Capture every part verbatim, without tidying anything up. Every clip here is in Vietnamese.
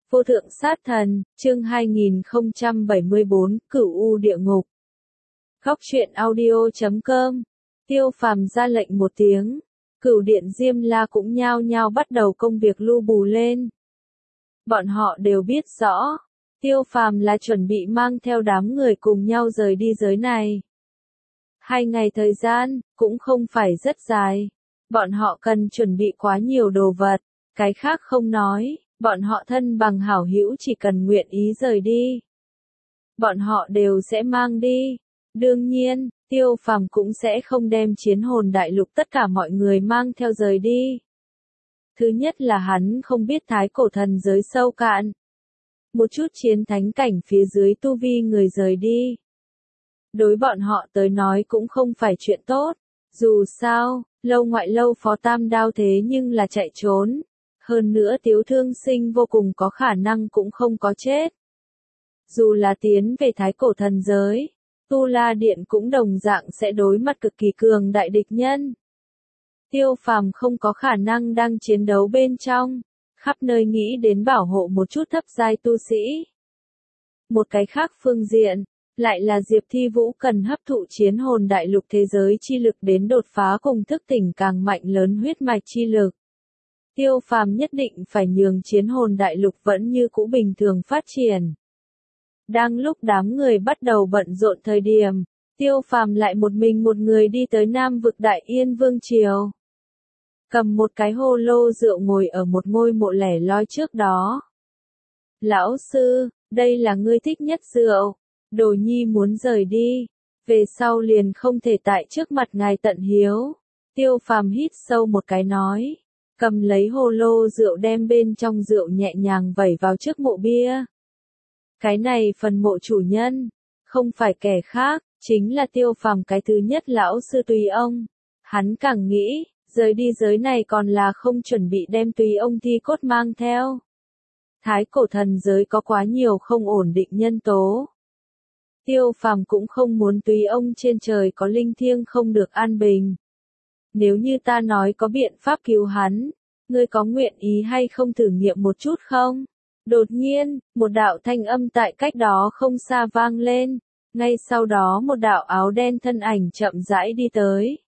Vô thượng sát thần, chương hai nghìn không trăm bảy mươi bốn, Cửu U địa ngục. Góc truyện audio chấm com. Tiêu Phàm ra lệnh một tiếng, Cửu điện Diêm La cũng nhao nhao bắt đầu công việc lu bù lên. Bọn họ đều biết rõ, Tiêu Phàm là chuẩn bị mang theo đám người cùng nhau rời đi giới này. Hai ngày thời gian, cũng không phải rất dài. Bọn họ cần chuẩn bị quá nhiều đồ vật, cái khác không nói. Bọn họ thân bằng hảo hữu chỉ cần nguyện ý rời đi, bọn họ đều sẽ mang đi. Đương nhiên, Tiêu Phàm cũng sẽ không đem chiến hồn đại lục tất cả mọi người mang theo rời đi. Thứ nhất là hắn không biết thái cổ thần giới sâu cạn. Một chút chiến thánh cảnh phía dưới tu vi người rời đi, đối bọn họ tới nói cũng không phải chuyện tốt. Dù sao, lâu ngoại lâu phó tam đao thế nhưng là chạy trốn. Hơn nữa Tiếu Thương Sinh vô cùng có khả năng cũng không có chết. Dù là tiến về thái cổ thần giới, Tu La Điện cũng đồng dạng sẽ đối mặt cực kỳ cường đại địch nhân. Tiêu Phàm không có khả năng đang chiến đấu bên trong, khắp nơi nghĩ đến bảo hộ một chút thấp giai tu sĩ. Một cái khác phương diện, lại là Diệp Thi Vũ cần hấp thụ chiến hồn đại lục thế giới chi lực đến đột phá cùng thức tỉnh càng mạnh lớn huyết mạch chi lực. Tiêu Phàm nhất định phải nhường chiến hồn đại lục vẫn như cũ bình thường phát triển. Đang lúc đám người bắt đầu bận rộn thời điểm, Tiêu Phàm lại một mình một người đi tới Nam vực Đại Yên Vương Triều. Cầm một cái hồ lô rượu ngồi ở một ngôi mộ lẻ loi trước đó. Lão sư, đây là ngươi thích nhất rượu. Đồ nhi muốn rời đi, về sau liền không thể tại trước mặt ngài tận hiếu. Tiêu Phàm hít sâu một cái nói. Cầm lấy hồ lô rượu đem bên trong rượu nhẹ nhàng vẩy vào trước mộ bia. Cái này phần mộ chủ nhân, không phải kẻ khác, chính là Tiêu Phàm cái thứ nhất lão sư Tùy Ông. Hắn càng nghĩ, rời đi giới này còn là không chuẩn bị đem Tùy Ông thi cốt mang theo. Thái cổ thần giới có quá nhiều không ổn định nhân tố. Tiêu Phàm cũng không muốn Tùy Ông trên trời có linh thiêng không được an bình. Nếu như ta nói có biện pháp cứu hắn, ngươi có nguyện ý hay không thử nghiệm một chút không? Đột nhiên, một đạo thanh âm tại cách đó không xa vang lên, ngay sau đó một đạo áo đen thân ảnh chậm rãi đi tới.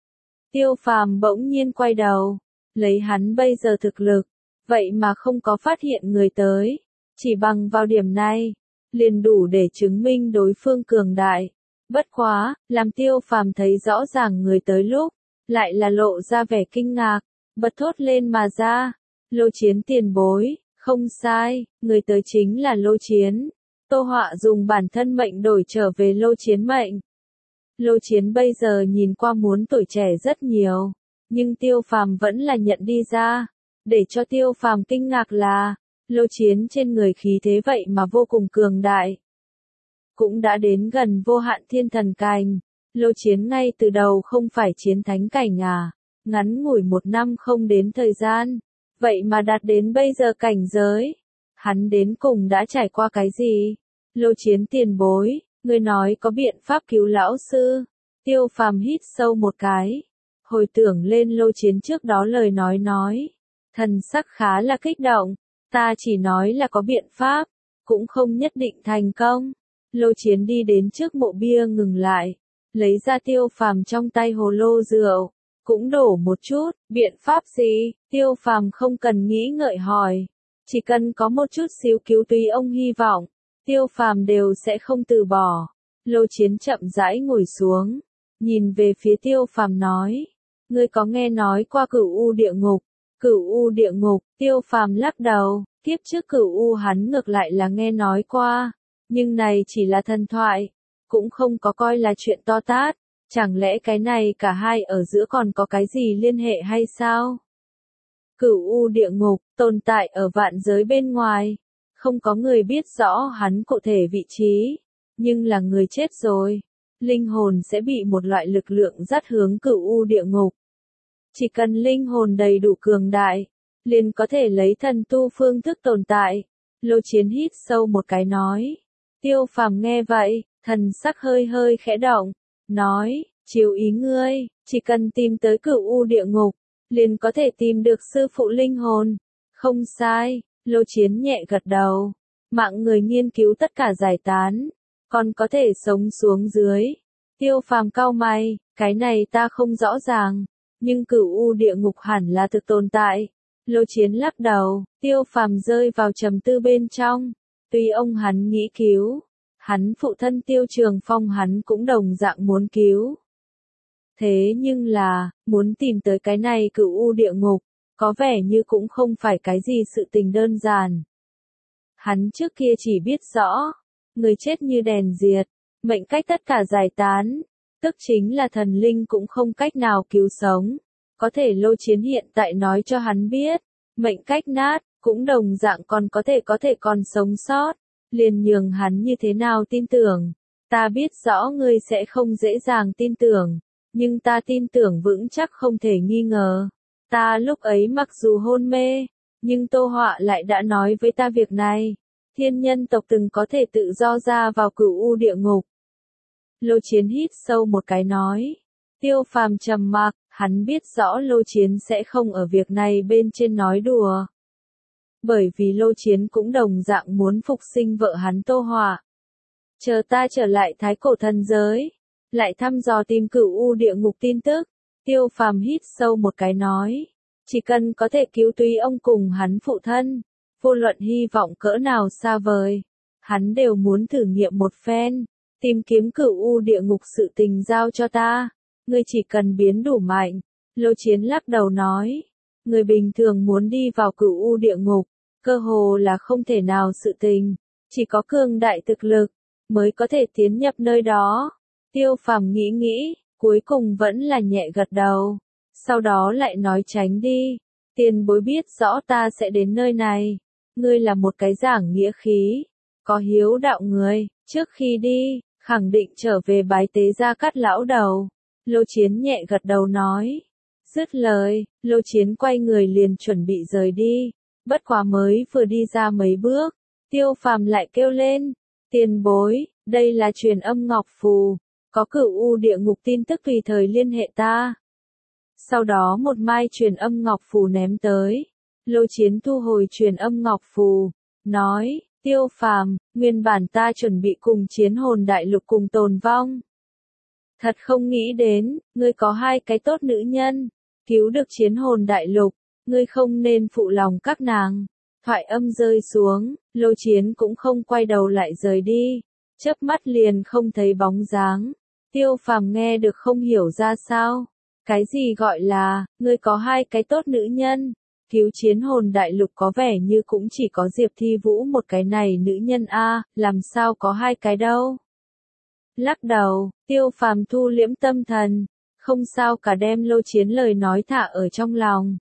Tiêu Phàm bỗng nhiên quay đầu, lấy hắn bây giờ thực lực, vậy mà không có phát hiện người tới, chỉ bằng vào điểm này, liền đủ để chứng minh đối phương cường đại. Bất quá, làm Tiêu Phàm thấy rõ ràng người tới lúc, lại là lộ ra vẻ kinh ngạc, bật thốt lên mà ra. Lô Chiến tiền bối, không sai, người tới chính là Lô Chiến. Tô Họa dùng bản thân mệnh đổi trở về Lô Chiến mệnh. Lô Chiến bây giờ nhìn qua muốn tuổi trẻ rất nhiều, nhưng Tiêu Phàm vẫn là nhận đi ra. Để cho Tiêu Phàm kinh ngạc là, Lô Chiến trên người khí thế vậy mà vô cùng cường đại. Cũng đã đến gần vô hạn thiên thần cảnh. Lô Chiến ngay từ đầu không phải chiến thánh cảnh à, ngắn ngủi một năm không đến thời gian, vậy mà đạt đến bây giờ cảnh giới. Hắn đến cùng đã trải qua cái gì? Lô Chiến tiền bối, ngươi nói có biện pháp cứu lão sư. Tiêu Phàm hít sâu một cái, hồi tưởng lên Lô Chiến trước đó lời nói nói, thần sắc khá là kích động, ta chỉ nói là có biện pháp, cũng không nhất định thành công. Lô Chiến đi đến trước mộ bia ngừng lại, lấy ra Tiêu Phàm trong tay hồ lô rượu, cũng đổ một chút. Biện pháp gì? Tiêu Phàm không cần nghĩ ngợi hỏi, chỉ cần có một chút xíu cứu Tùy Ông hy vọng, Tiêu Phàm đều sẽ không từ bỏ. Lô Chiến chậm rãi ngồi xuống, nhìn về phía Tiêu Phàm nói, ngươi có nghe nói qua Cửu U địa ngục? Cửu U địa ngục? Tiêu Phàm lắc đầu, tiếp trước Cửu U hắn ngược lại là nghe nói qua, nhưng này chỉ là thần thoại, cũng không có coi là chuyện to tát. Chẳng lẽ cái này cả hai ở giữa còn có cái gì liên hệ hay sao? Cửu U địa ngục, tồn tại ở vạn giới bên ngoài. Không có người biết rõ hắn cụ thể vị trí. Nhưng là người chết rồi, linh hồn sẽ bị một loại lực lượng dắt hướng Cửu U địa ngục. Chỉ cần linh hồn đầy đủ cường đại, liền có thể lấy thần tu phương thức tồn tại. Lô Chiến hít sâu một cái nói. Tiêu Phàm nghe vậy, thần sắc hơi hơi khẽ động, nói, chiếu ý ngươi, chỉ cần tìm tới Cửu U địa ngục, liền có thể tìm được sư phụ linh hồn. Không sai, Lô Chiến nhẹ gật đầu. Mạng người nghiên cứu tất cả giải tán, còn có thể sống xuống dưới. Tiêu Phàm cau mày, cái này ta không rõ ràng, nhưng cửu u địa ngục hẳn là thực tồn tại. Lô Chiến lắc đầu, Tiêu Phàm rơi vào trầm tư bên trong. Tuy ông hắn nghĩ cứu, hắn phụ thân Tiêu Trường Phong hắn cũng đồng dạng muốn cứu. Thế nhưng là, muốn tìm tới cái này cửu u địa ngục, có vẻ như cũng không phải cái gì sự tình đơn giản. Hắn trước kia chỉ biết rõ, người chết như đèn diệt, mệnh cách tất cả giải tán, tức chính là thần linh cũng không cách nào cứu sống. Có thể Lô Chiến hiện tại nói cho hắn biết, mệnh cách nát, cũng đồng dạng còn có thể có thể còn sống sót, liền nhường hắn như thế nào tin tưởng. Ta biết rõ ngươi sẽ không dễ dàng tin tưởng, nhưng ta tin tưởng vững chắc không thể nghi ngờ. Ta lúc ấy mặc dù hôn mê, nhưng Tô Họa lại đã nói với ta việc này. Thiên nhân tộc từng có thể tự do ra vào cửu u địa ngục. Lô Chiến hít sâu một cái nói. Tiêu Phàm trầm mặc, hắn biết rõ Lô Chiến sẽ không ở việc này bên trên nói đùa. Bởi vì Lô Chiến cũng đồng dạng muốn phục sinh vợ hắn Tô Họa. Chờ ta trở lại thái cổ thần giới, lại thăm dò tìm cửu u địa ngục tin tức. Tiêu Phàm hít sâu một cái nói. Chỉ cần có thể cứu Túy ông cùng hắn phụ thân, vô luận hy vọng cỡ nào xa vời, hắn đều muốn thử nghiệm một phen. Tìm kiếm cửu u địa ngục sự tình giao cho ta, ngươi chỉ cần biến đủ mạnh. Lô Chiến lắc đầu nói, người bình thường muốn đi vào cửu u địa ngục, cơ hồ là không thể nào sự tình, chỉ có cường đại thực lực, mới có thể tiến nhập nơi đó. Tiêu Phàm nghĩ nghĩ, cuối cùng vẫn là nhẹ gật đầu, sau đó lại nói tránh đi, tiền bối biết rõ ta sẽ đến nơi này, ngươi là một cái giảng nghĩa khí, có hiếu đạo người, trước khi đi, khẳng định trở về bái tế Gia Cát lão đầu. Lô Chiến nhẹ gật đầu nói. Dứt lời, Lô Chiến quay người liền chuẩn bị rời đi, bất quá mới vừa đi ra mấy bước, Tiêu Phàm lại kêu lên, tiền bối, đây là truyền âm ngọc phù, có cửu u địa ngục tin tức tùy thời liên hệ ta. Sau đó một mai truyền âm ngọc phù ném tới, Lô Chiến thu hồi truyền âm ngọc phù, nói, Tiêu Phàm, nguyên bản ta chuẩn bị cùng Chiến Hồn Đại Lục cùng tồn vong. Thật không nghĩ đến, ngươi có hai cái tốt nữ nhân, cứu được Chiến Hồn Đại Lục, ngươi không nên phụ lòng các nàng. Thoại âm rơi xuống, Lô Chiến cũng không quay đầu lại rời đi, chớp mắt liền không thấy bóng dáng. Tiêu Phàm nghe được không hiểu ra sao. Cái gì gọi là, ngươi có hai cái tốt nữ nhân, cứu Chiến Hồn Đại Lục có vẻ như cũng chỉ có Diệp Thi Vũ một cái này nữ nhân a, làm sao có hai cái đâu. Lắc đầu, Tiêu Phàm thu liễm tâm thần, không sao cả đem Lô Chiến lời nói thả ở trong lòng.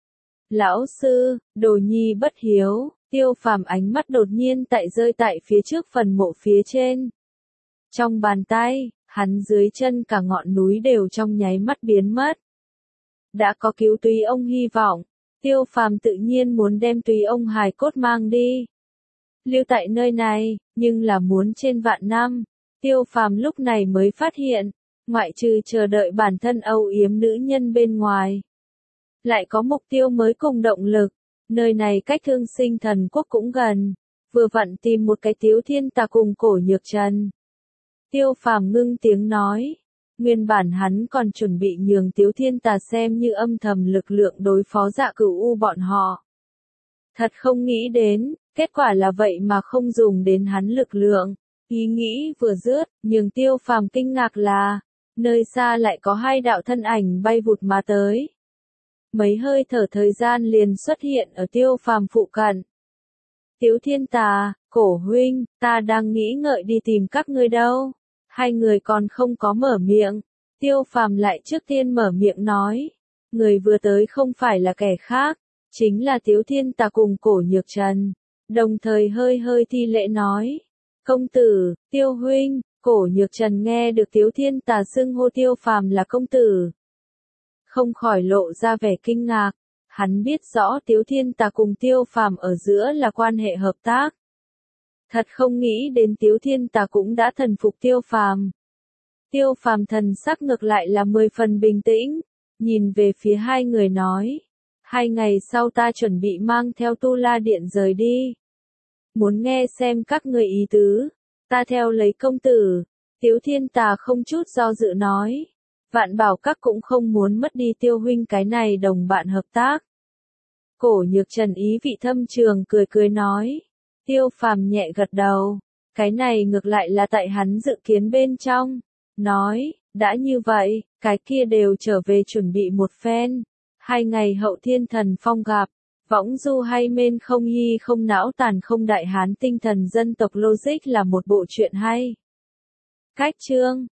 Lão sư, đồ nhi bất hiếu, Tiêu Phàm ánh mắt đột nhiên tại rơi tại phía trước phần mộ phía trên. Trong bàn tay, hắn dưới chân cả ngọn núi đều trong nháy mắt biến mất. Đã có cứu Túy ông hy vọng, Tiêu Phàm tự nhiên muốn đem Túy ông hài cốt mang đi. Lưu tại nơi này, nhưng là muốn trên vạn năm. Tiêu Phàm lúc này mới phát hiện, ngoại trừ chờ đợi bản thân âu yếm nữ nhân bên ngoài, lại có mục tiêu mới cùng động lực. Nơi này cách Thương Sinh Thần Quốc cũng gần, vừa vặn tìm một cái Tiếu Thiên Tà cùng Cổ Nhược Trần. Tiêu Phàm ngưng tiếng nói, nguyên bản hắn còn chuẩn bị nhường Tiếu Thiên Tà xem như âm thầm lực lượng đối phó Dạ Cửu U bọn họ. Thật không nghĩ đến, kết quả là vậy mà không dùng đến hắn lực lượng. Ý nghĩ vừa dứt, nhường Tiêu Phàm kinh ngạc là, nơi xa lại có hai đạo thân ảnh bay vụt mà tới. Mấy hơi thở thời gian liền xuất hiện ở Tiêu Phàm phụ cận. Tiếu Thiên Tà, Cổ huynh, ta đang nghĩ ngợi đi tìm các ngươi đâu. Hai người còn không có mở miệng, Tiêu Phàm lại trước tiên mở miệng nói, người vừa tới không phải là kẻ khác, chính là Tiếu Thiên Tà cùng Cổ Nhược Trần. Đồng thời hơi hơi thi lễ nói, công tử, Tiêu huynh. Cổ Nhược Trần nghe được Tiếu Thiên Tà xưng hô Tiêu Phàm là công tử, không khỏi lộ ra vẻ kinh ngạc. Hắn biết rõ Tiếu Thiên Tà cùng Tiêu Phàm ở giữa là quan hệ hợp tác. Thật không nghĩ đến Tiếu Thiên Tà cũng đã thần phục Tiêu Phàm. Tiêu Phàm thần sắc ngược lại là mười phần bình tĩnh, nhìn về phía hai người nói, Hai ngày sau ta chuẩn bị mang theo tu la điện rời đi. Muốn nghe xem các người ý tứ, ta theo lấy công tử. Tiếu Thiên Tà không chút do dự nói. Vạn Bảo Các cũng không muốn mất đi Tiêu huynh cái này đồng bạn hợp tác. Cổ Nhược Trần ý vị thâm trường cười cười nói. Tiêu Phàm nhẹ gật đầu. Cái này ngược lại là tại hắn dự kiến bên trong. Nói, đã như vậy, cái kia đều trở về chuẩn bị một phen. Hai ngày hậu thiên thần phong gặp. Võng du hay mên không nhi không não tàn không đại hán tinh thần dân tộc logic là một bộ truyện hay. Cách chương